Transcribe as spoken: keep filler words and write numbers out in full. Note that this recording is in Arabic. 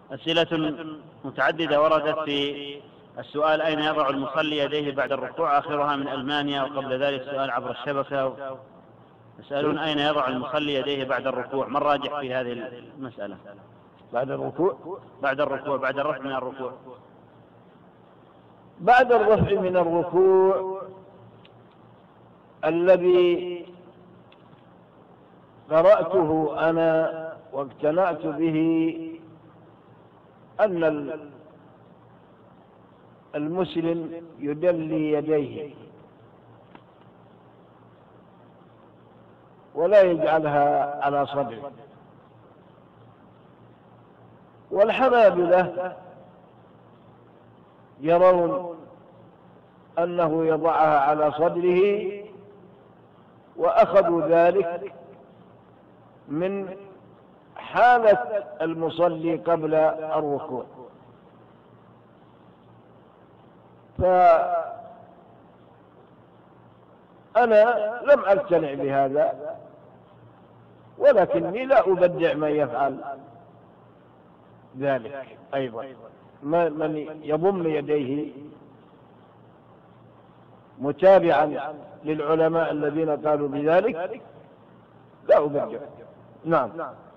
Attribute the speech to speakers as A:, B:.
A: أسئلة متعددة وردت في السؤال: أين يضع المصلي يديه بعد الركوع؟ آخرها من ألمانيا، وقبل ذلك سؤال عبر الشبكة يسألون: أين يضع المصلي يديه بعد الركوع؟ ما الراجح في هذه المسألة؟
B: بعد الركوع
A: بعد الركوع بعد الرفع من الركوع
B: بعد الرفع من الركوع الذي قرأته أنا واقتنعت به أن المسلم يدلي يديه ولا يجعلها على صدره، والحنابلة يرون أنه يضعها على صدره، وأخذوا ذلك من حالة المصلي قبل الركوع. فأنا لم أقتنع بهذا، ولكني لا أبدع من يفعل ذلك أيضا، من يضم يديه متابعا للعلماء الذين قالوا بذلك لا أبدع. نعم.